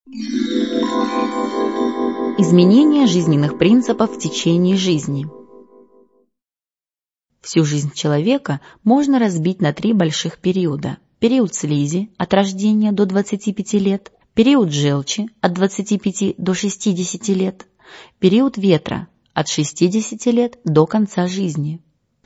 Изменение жизненных принципов в течение жизни. Всю жизнь человека можно разбить на 3 больших периода. Период слизи от рождения до 25 лет, период желчи от 25 до 60 лет, период ветра от 60 лет до конца жизни.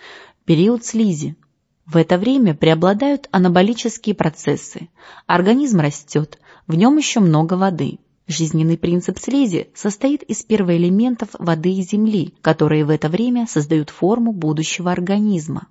Период слизи. В это время преобладают анаболические процессы. Организм растет, в нем еще много воды. Жизненный принцип слизи состоит из первоэлементов воды и земли, которые в это время создают форму будущего организма.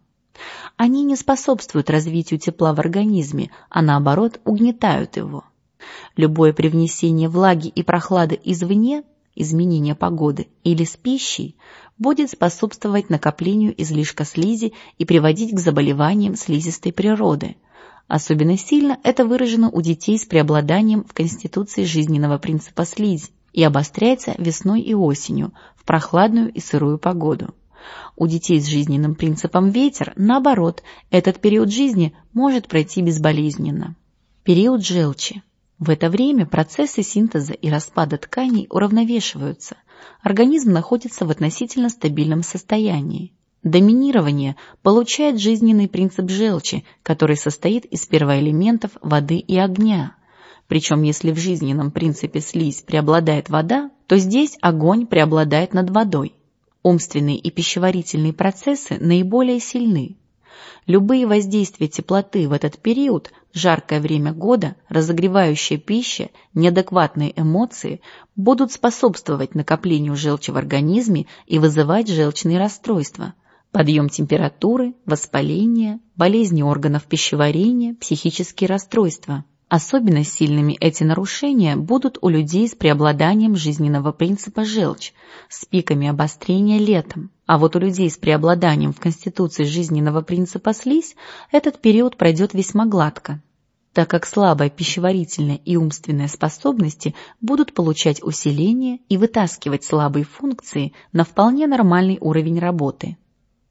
Они не способствуют развитию тепла в организме, а наоборот угнетают его. Любое привнесение влаги и прохлады извне, изменение погоды или с пищей, будет способствовать накоплению излишка слизи и приводить к заболеваниям слизистой природы. Особенно сильно это выражено у детей с преобладанием в конституции жизненного принципа слизи и обостряется весной и осенью в прохладную и сырую погоду. У детей с жизненным принципом ветер, наоборот, этот период жизни может пройти безболезненно. Период желчи. В это время процессы синтеза и распада тканей уравновешиваются. Организм находится в относительно стабильном состоянии. Доминирование получает жизненный принцип желчи, который состоит из первоэлементов воды и огня. Причем если в жизненном принципе слизь преобладает вода, то здесь огонь преобладает над водой. Умственные и пищеварительные процессы наиболее сильны. Любые воздействия теплоты в этот период, жаркое время года, разогревающая пища, неадекватные эмоции будут способствовать накоплению желчи в организме и вызывать желчные расстройства, подъем температуры, воспаление, болезни органов пищеварения, психические расстройства. Особенно сильными эти нарушения будут у людей с преобладанием жизненного принципа желчь, с пиками обострения летом. А вот у людей с преобладанием в конституции жизненного принципа слизь этот период пройдет весьма гладко, так как слабая пищеварительная и умственная способности будут получать усиление и вытаскивать слабые функции на вполне нормальный уровень работы.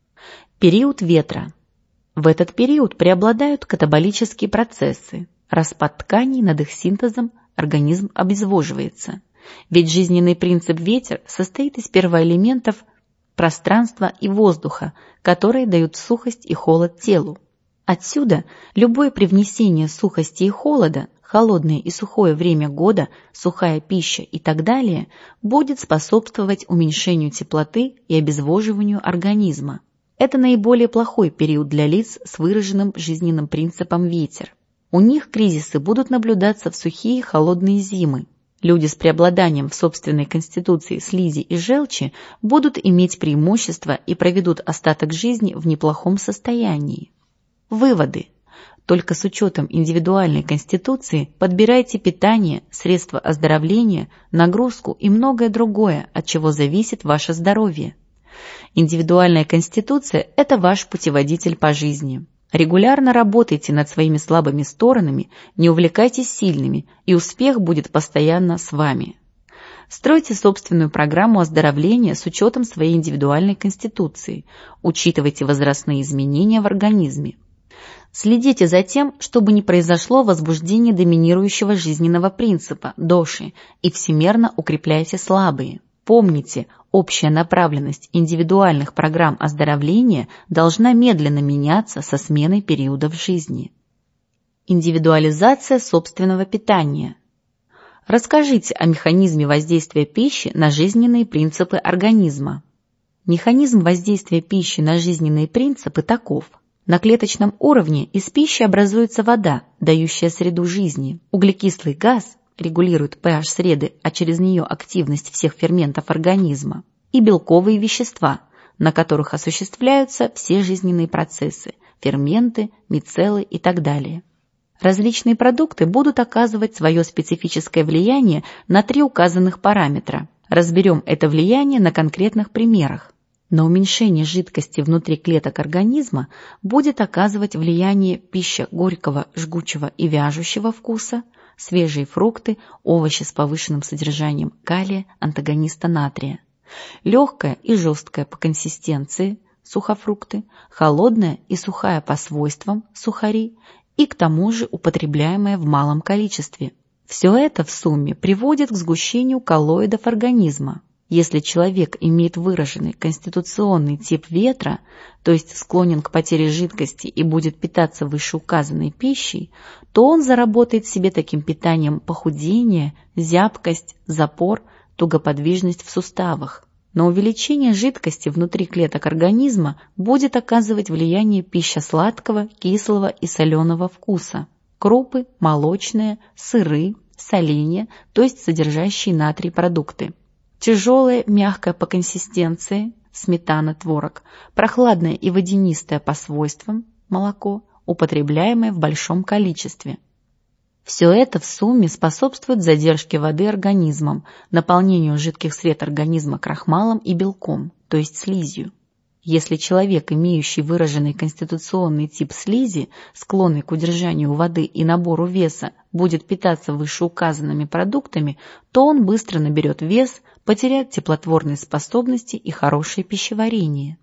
Период ветра. В этот период преобладают катаболические процессы. Распад тканей над их синтезом, организм обезвоживается. Ведь жизненный принцип ветер состоит из первоэлементов пространства и воздуха, которые дают сухость и холод телу. Отсюда любое привнесение сухости и холода, холодное и сухое время года, сухая пища и так далее, будет способствовать уменьшению теплоты и обезвоживанию организма. Это наиболее плохой период для лиц с выраженным жизненным принципом ветер. У них кризисы будут наблюдаться в сухие холодные зимы. Люди с преобладанием в собственной конституции слизи и желчи будут иметь преимущество и проведут остаток жизни в неплохом состоянии. Выводы. Только с учетом индивидуальной конституции подбирайте питание, средства оздоровления, нагрузку и многое другое, от чего зависит ваше здоровье. Индивидуальная конституция – это ваш путеводитель по жизни. Регулярно работайте над своими слабыми сторонами, не увлекайтесь сильными, и успех будет постоянно с вами. Стройте собственную программу оздоровления с учетом своей индивидуальной конституции. Учитывайте возрастные изменения в организме. Следите за тем, чтобы не произошло возбуждение доминирующего жизненного принципа, доши, и всемерно укрепляйте слабые. Помните, общая направленность индивидуальных программ оздоровления должна медленно меняться со сменой периодов жизни. Индивидуализация собственного питания. Расскажите о механизме воздействия пищи на жизненные принципы организма. Механизм воздействия пищи на жизненные принципы таков. На клеточном уровне из пищи образуется вода, дающая среду жизни, углекислый газ, регулирует pH среды, а через нее активность всех ферментов организма, и белковые вещества, на которых осуществляются все жизненные процессы, ферменты, мицеллы и так далее. Различные продукты будут оказывать свое специфическое влияние на 3 указанных параметра. Разберем это влияние на конкретных примерах. На уменьшение жидкости внутри клеток организма будет оказывать влияние пища горького, жгучего и вяжущего вкуса, свежие фрукты, овощи с повышенным содержанием калия, антагониста натрия. Легкая и жесткая по консистенции сухофрукты, холодная и сухая по свойствам сухари и к тому же употребляемая в малом количестве Все это в сумме приводит к сгущению коллоидов организма. Если человек имеет выраженный конституционный тип ветра, то есть склонен к потере жидкости и будет питаться вышеуказанной пищей, то он заработает себе таким питанием похудение, зябкость, запор, тугоподвижность в суставах. На увеличение жидкости внутри клеток организма будет оказывать влияние пища сладкого, кислого и соленого вкуса, крупы, молочные, сыры, соленья, то есть содержащие натрий продукты. Тяжелое, мягкое по консистенции, сметана, творог, прохладное и водянистое по свойствам, молоко, употребляемое в большом количестве. Все это в сумме способствует задержке воды организмом, наполнению жидких сред организма крахмалом и белком, то есть слизью. Если человек, имеющий выраженный конституционный тип слизи, склонный к удержанию воды и набору веса, будет питаться вышеуказанными продуктами, то он быстро наберет вес, потеряет теплотворные способности и хорошее пищеварение.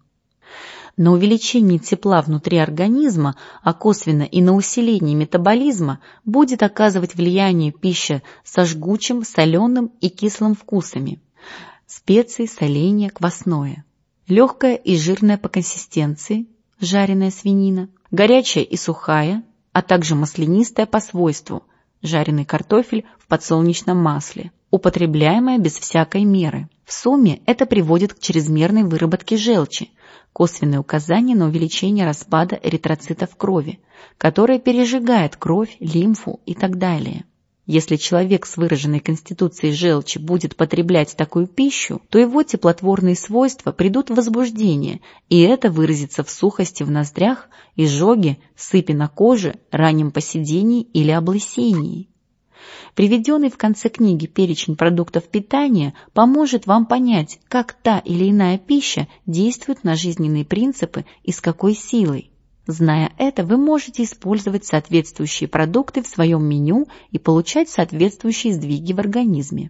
На увеличение тепла внутри организма, а косвенно и на усиление метаболизма будет оказывать влияние пища со жгучим, соленым и кислым вкусами, специи, соленья, квасное. Легкая и жирная по консистенции, жареная свинина, горячая и сухая, а также маслянистая по свойству, жареный картофель в подсолнечном масле, употребляемая без всякой меры. В сумме это приводит к чрезмерной выработке желчи, косвенное указание на увеличение распада эритроцитов крови, которое пережигает кровь, лимфу и так далее. Если человек с выраженной конституцией желчи будет потреблять такую пищу, то его теплотворные свойства придут в возбуждение, и это выразится в сухости в ноздрях, изжоге, сыпи на коже, раннем поседении или облысении. Приведенный в конце книги перечень продуктов питания поможет вам понять, как та или иная пища действует на жизненные принципы и с какой силой. Зная это, вы можете использовать соответствующие продукты в своем меню и получать соответствующие сдвиги в организме.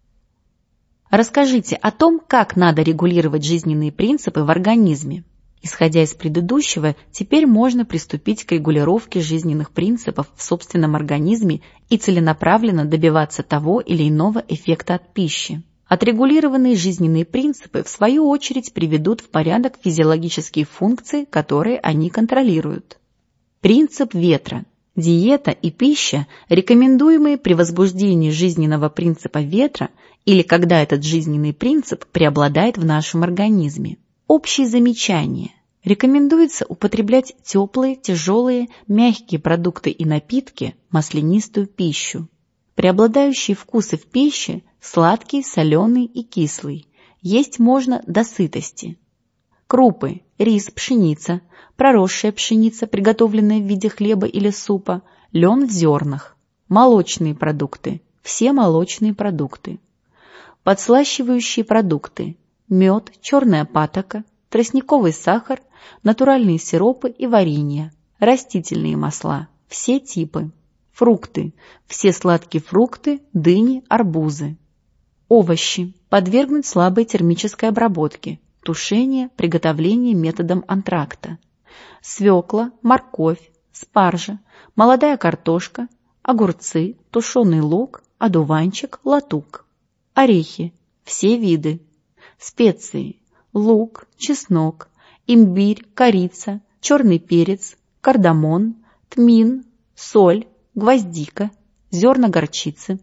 Расскажите о том, как надо регулировать жизненные принципы в организме. Исходя из предыдущего, теперь можно приступить к регулировке жизненных принципов в собственном организме и целенаправленно добиваться того или иного эффекта от пищи. Отрегулированные жизненные принципы, в свою очередь, приведут в порядок физиологические функции, которые они контролируют. Принцип ветра. Диета и пища, рекомендуемые при возбуждении жизненного принципа ветра или когда этот жизненный принцип преобладает в нашем организме. Общие замечания. Рекомендуется употреблять теплые, тяжелые, мягкие продукты и напитки, маслянистую пищу. Преобладающие вкусы в пище – сладкий, соленый и кислый. Есть можно до сытости. Крупы – рис, пшеница, проросшая пшеница, приготовленная в виде хлеба или супа, лен в зернах. Молочные продукты – все молочные продукты. Подслащивающие продукты – мед, черная патока, тростниковый сахар, натуральные сиропы и варенье, растительные масла – все типы. Фрукты – все сладкие фрукты, дыни, арбузы. Овощи – подвергнуть слабой термической обработке, тушение, приготовление методом антракта. Свекла, морковь, спаржа, молодая картошка, огурцы, тушеный лук, одуванчик, латук. Орехи – все виды. Специи – лук, чеснок, имбирь, корица, черный перец, кардамон, тмин, соль, гвоздика, зерна горчицы.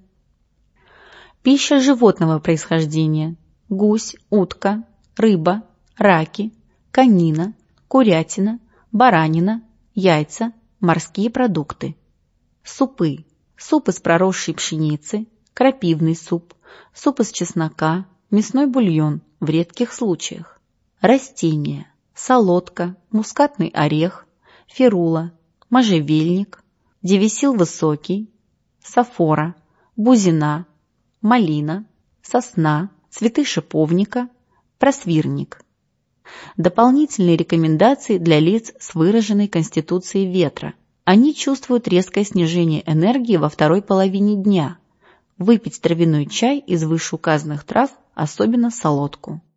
Пища животного происхождения: гусь, утка, рыба, раки, конина, курятина, баранина, яйца, морские продукты. Супы: суп из проросшей пшеницы, крапивный суп, суп из чеснока, мясной бульон в редких случаях. Растения: солодка, мускатный орех, ферула, можжевельник, девесил высокий, сафора, бузина, малина, сосна, цветы шиповника, просвирник. Дополнительные рекомендации для лиц с выраженной конституцией ветра. Они чувствуют резкое снижение энергии во второй половине дня. Выпить травяной чай из вышеуказанных трав, особенно солодку.